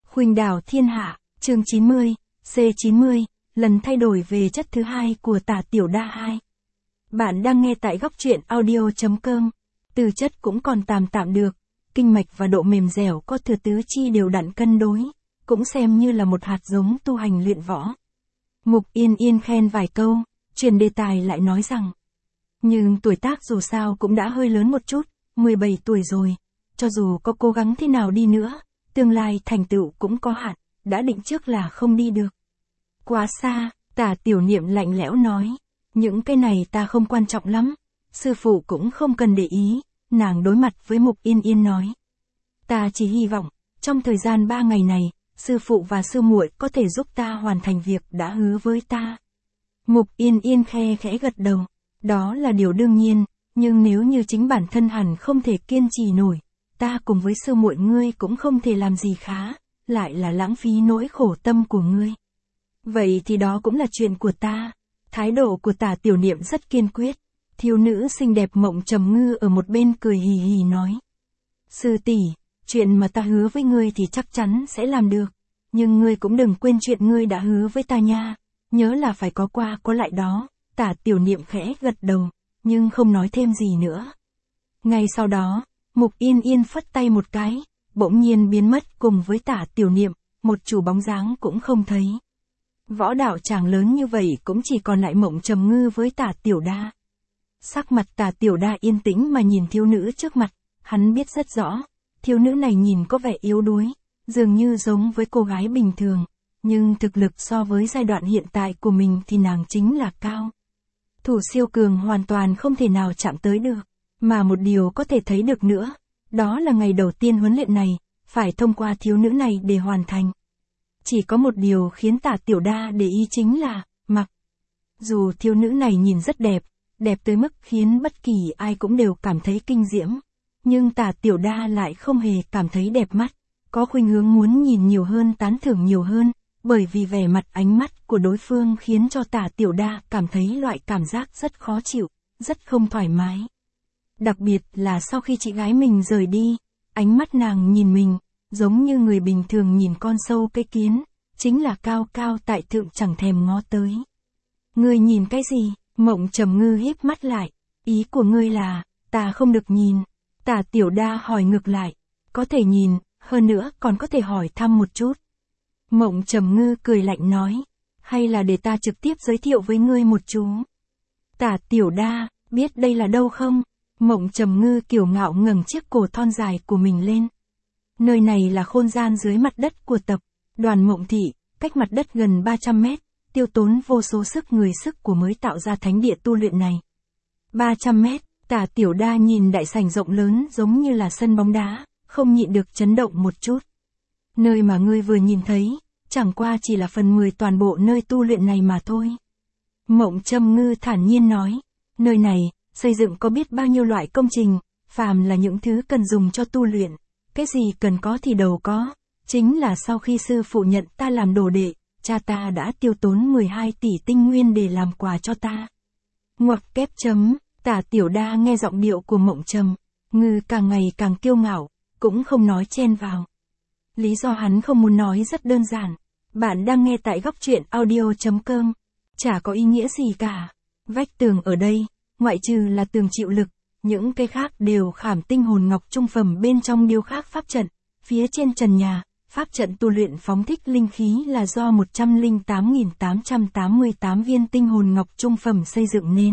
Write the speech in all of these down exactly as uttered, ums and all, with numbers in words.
Khuynh đảo thiên hạ, chương chín mươi, C chín mươi, lần thay đổi về chất thứ hai của Tả Tiểu Đa hai. Bạn đang nghe tại góc truyện audio.com. Từ chất cũng còn tạm tạm được, kinh mạch và độ mềm dẻo có thừa tứ chi đều đặn cân đối, cũng xem như là một hạt giống tu hành luyện võ. Mục Yên Yên khen vài câu, chuyển đề tài lại nói rằng, nhưng tuổi tác dù sao cũng đã hơi lớn một chút, mười bảy tuổi rồi, cho dù có cố gắng thế nào đi nữa, tương lai thành tựu cũng có hạn, đã định trước là không đi được. Quá xa, Tả Tiểu Niệm lạnh lẽo nói, những cái này ta không quan trọng lắm, sư phụ cũng không cần để ý, nàng đối mặt với Mục Yên Yên nói. Ta chỉ hy vọng, trong thời gian ba ngày này, sư phụ và sư muội có thể giúp ta hoàn thành việc đã hứa với ta. Mục Yên Yên khe khẽ gật đầu, đó là điều đương nhiên, nhưng nếu như chính bản thân hẳn không thể kiên trì nổi, ta cùng với sư muội ngươi cũng không thể làm gì khá, lại là lãng phí nỗi khổ tâm của ngươi. Vậy thì đó cũng là chuyện của ta. Thái độ của Tả Tiểu Niệm rất kiên quyết. Thiếu nữ xinh đẹp Mộng Trầm Ngư ở một bên cười hì hì nói. Sư tỷ, chuyện mà ta hứa với ngươi thì chắc chắn sẽ làm được. Nhưng ngươi cũng đừng quên chuyện ngươi đã hứa với ta nha. Nhớ là phải có qua có lại đó. Tả Tiểu Niệm khẽ gật đầu, nhưng không nói thêm gì nữa. Ngay sau đó, Mục Yên Yên phất tay một cái, bỗng nhiên biến mất cùng với Tả Tiểu Niệm, một chủ bóng dáng cũng không thấy. Võ đạo tràng lớn như vậy cũng chỉ còn lại Mộng Trầm Ngư với Tả Tiểu Đa. Sắc mặt Tả Tiểu Đa yên tĩnh mà nhìn thiếu nữ trước mặt, hắn biết rất rõ, thiếu nữ này nhìn có vẻ yếu đuối, dường như giống với cô gái bình thường, nhưng thực lực so với giai đoạn hiện tại của mình thì nàng chính là cao. Thủ siêu cường hoàn toàn không thể nào chạm tới được, mà một điều có thể thấy được nữa, đó là ngày đầu tiên huấn luyện này, phải thông qua thiếu nữ này để hoàn thành. Chỉ có một điều khiến Tả Tiểu Đa để ý chính là, mặc. Dù thiếu nữ này nhìn rất đẹp, đẹp tới mức khiến bất kỳ ai cũng đều cảm thấy kinh diễm, nhưng Tả Tiểu Đa lại không hề cảm thấy đẹp mắt, có khuynh hướng muốn nhìn nhiều hơn, tán thưởng nhiều hơn, bởi vì vẻ mặt ánh mắt của đối phương khiến cho Tả Tiểu Đa cảm thấy loại cảm giác rất khó chịu, rất không thoải mái. Đặc biệt là sau khi chị gái mình rời đi, ánh mắt nàng nhìn mình, giống như người bình thường nhìn con sâu cái kiến, chính là cao cao tại thượng chẳng thèm ngó tới. Ngươi nhìn cái gì? Mộng Trầm Ngư híp mắt lại, ý của ngươi là, ta không được nhìn. Tả Tiểu Đa hỏi ngược lại, có thể nhìn, hơn nữa còn có thể hỏi thăm một chút. Mộng Trầm Ngư cười lạnh nói, hay là để ta trực tiếp giới thiệu với ngươi một chú. Tả Tiểu Đa, biết đây là đâu không? Mộng Trầm Ngư kiêu ngạo ngẩng chiếc cổ thon dài của mình lên. Nơi này là không gian dưới mặt đất của tập đoàn Mộng Thị, cách mặt đất gần ba trăm mét, tiêu tốn vô số sức người sức của mới tạo ra thánh địa tu luyện này. ba trăm mét, Tả Tiểu Đa nhìn đại sảnh rộng lớn giống như là sân bóng đá, không nhịn được chấn động một chút. Nơi mà ngươi vừa nhìn thấy, chẳng qua chỉ là phần mười toàn bộ nơi tu luyện này mà thôi. Mộng Trầm Ngư thản nhiên nói, nơi này, xây dựng có biết bao nhiêu loại công trình, phàm là những thứ cần dùng cho tu luyện, cái gì cần có thì đều có, chính là sau khi sư phụ nhận ta làm đồ đệ, cha ta đã tiêu tốn mười hai tỷ tinh nguyên để làm quà cho ta. Ngoặc kép chấm, Tả Tiểu Đa nghe giọng điệu của Mộng Trầm Ngư càng ngày càng kiêu ngạo, cũng không nói chen vào. Lý do hắn không muốn nói rất đơn giản, bạn đang nghe tại góc truyện audio.com, chả có ý nghĩa gì cả. Vách tường ở đây, ngoại trừ là tường chịu lực, những cái khác đều khảm tinh hồn ngọc trung phẩm bên trong điêu khắc pháp trận, phía trên trần nhà, pháp trận tu luyện phóng thích linh khí là do một trăm lẻ tám nghìn tám trăm tám mươi tám viên tinh hồn ngọc trung phẩm xây dựng nên.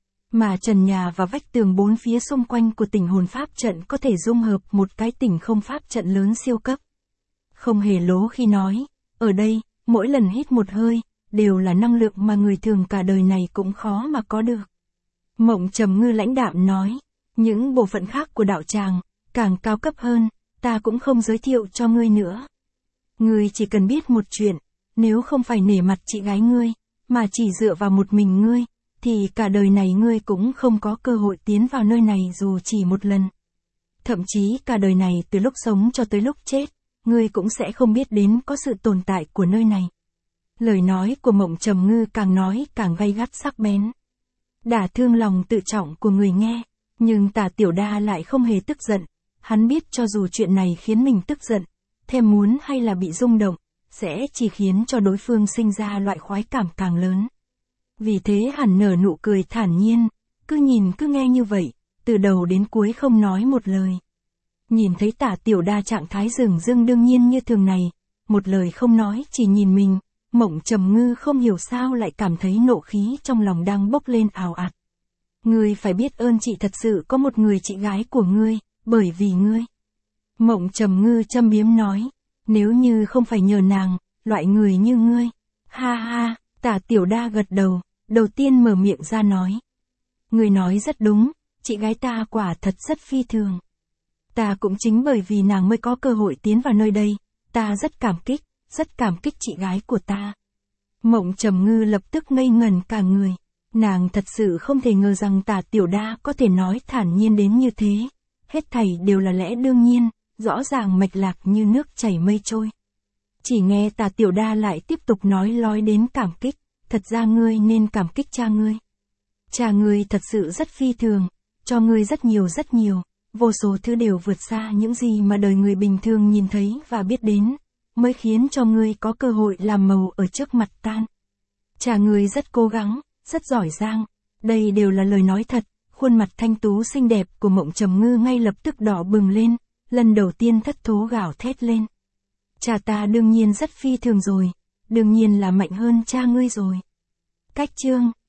Mà trần nhà và vách tường bốn phía xung quanh của tỉnh hồn pháp trận có thể dung hợp một cái tỉnh không pháp trận lớn siêu cấp. Không hề lố khi nói, ở đây, mỗi lần hít một hơi, đều là năng lượng mà người thường cả đời này cũng khó mà có được. Mộng Trầm Ngư lãnh đạm nói, những bộ phận khác của đạo tràng, càng cao cấp hơn, ta cũng không giới thiệu cho ngươi nữa. Ngươi chỉ cần biết một chuyện, nếu không phải nể mặt chị gái ngươi, mà chỉ dựa vào một mình ngươi, thì cả đời này ngươi cũng không có cơ hội tiến vào nơi này dù chỉ một lần. Thậm chí cả đời này từ lúc sống cho tới lúc chết, ngươi cũng sẽ không biết đến có sự tồn tại của nơi này. Lời nói của Mộng Trầm Ngư càng nói càng gay gắt sắc bén, đả thương lòng tự trọng của người nghe, nhưng Tả Tiểu Đa lại không hề tức giận, hắn biết cho dù chuyện này khiến mình tức giận, thèm muốn hay là bị rung động, sẽ chỉ khiến cho đối phương sinh ra loại khoái cảm càng lớn. Vì thế hắn nở nụ cười thản nhiên, cứ nhìn cứ nghe như vậy, từ đầu đến cuối không nói một lời. Nhìn thấy Tả Tiểu Đa trạng thái dửng dưng đương nhiên như thường này, một lời không nói chỉ nhìn mình, Mộng Trầm Ngư không hiểu sao lại cảm thấy nộ khí trong lòng đang bốc lên ào ạt. Ngươi phải biết ơn chị thật sự có một người chị gái của ngươi, bởi vì ngươi. Mộng Trầm Ngư châm biếm nói, nếu như không phải nhờ nàng, loại người như ngươi. Ha ha, Tả Tiểu Đa gật đầu, đầu tiên mở miệng ra nói. Ngươi nói rất đúng, chị gái ta quả thật rất phi thường. Ta cũng chính bởi vì nàng mới có cơ hội tiến vào nơi đây, ta rất cảm kích, rất cảm kích chị gái của ta. Mộng Trầm Ngư lập tức ngây ngẩn cả người. Nàng thật sự không thể ngờ rằng Tả Tiểu Đa có thể nói thản nhiên đến như thế. Hết thảy đều là lẽ đương nhiên, rõ ràng mạch lạc như nước chảy mây trôi. Chỉ nghe Tả Tiểu Đa lại tiếp tục nói lói đến cảm kích, thật ra ngươi nên cảm kích cha ngươi. Cha ngươi thật sự rất phi thường, cho ngươi rất nhiều rất nhiều, vô số thứ đều vượt xa những gì mà đời người bình thường nhìn thấy và biết đến, mới khiến cho ngươi có cơ hội làm màu ở trước mặt tan. Cha ngươi rất cố gắng, rất giỏi giang, đây đều là lời nói thật. Khuôn mặt thanh tú xinh đẹp của Mộng Trầm Ngư ngay lập tức đỏ bừng lên, lần đầu tiên thất thố gào thét lên. Cha ta đương nhiên rất phi thường rồi, đương nhiên là mạnh hơn cha ngươi rồi. Cách chương